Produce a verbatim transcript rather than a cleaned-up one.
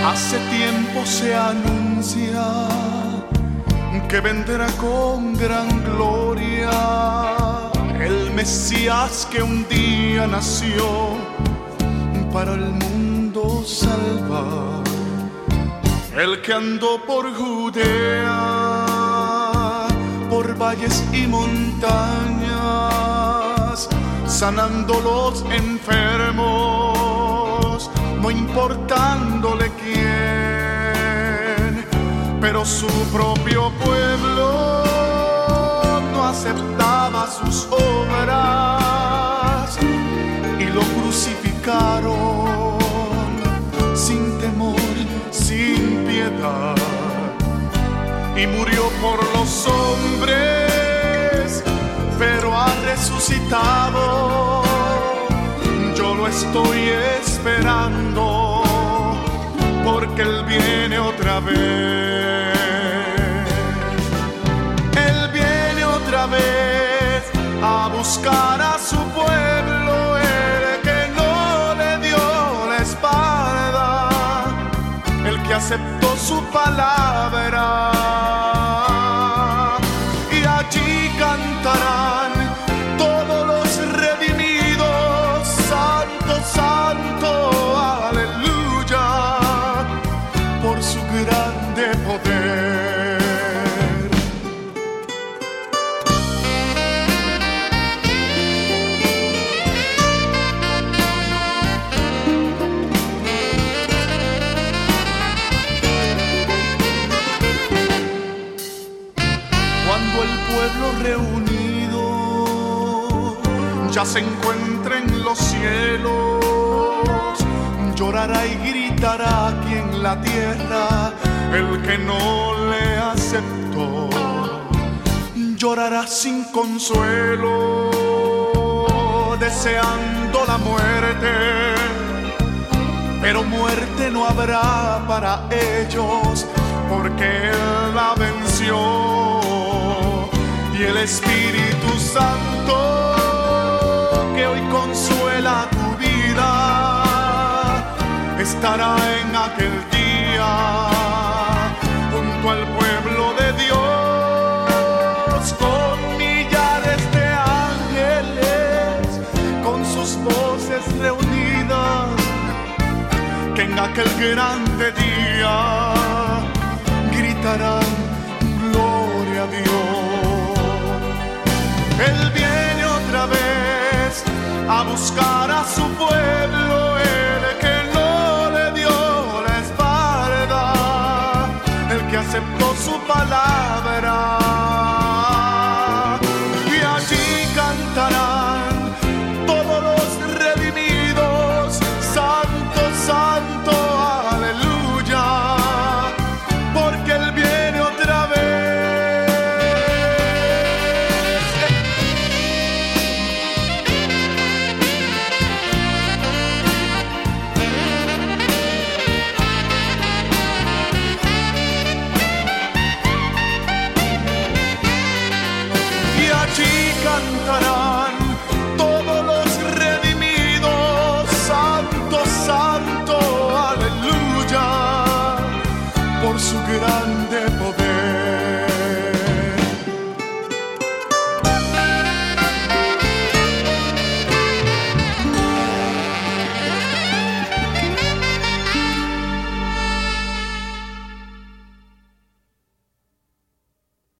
Hace tiempo se anuncia que vendrá con gran gloria el Mesías que un día nació para el mundo salvar. El que andó por Judea, por valles y montañas, sanando los enfermos, no importándole quién, pero su propio pueblo no aceptaba sus obras y lo crucificaron sin temor, sin piedad, y murió por los hombres, pero ha resucitado. Yo lo estoy esperando, porque Él viene otra vez. Él viene otra vez a buscar a su pueblo, el que no le dio la espalda, el que aceptó su palabra. Y allí cantarán todos los redimidos, santo, santo, aleluya, por su grande poder. Cuando el pueblo reunido ya se encuentra en los cielos, llorará y gritará aquí en la tierra el que no le aceptó. Llorará sin consuelo, deseando la muerte, pero muerte no habrá para ellos, porque Él la venció. Y el Espíritu Santo que hoy consuela tu vida estará en aquel día junto al pueblo de Dios, con millares de ángeles, con sus voces reunidas, que en aquel grande día gritarán gloria a Dios. Él viene otra vez a buscar a su pueblo, el que no le dio la espalda, el que aceptó su palabra. Y allí cantarán todos los redimidos, santo, santo, aleluya, porque Él viene otra vez. Cantarán todos los redimidos, santo, santo, aleluya, por su grande poder.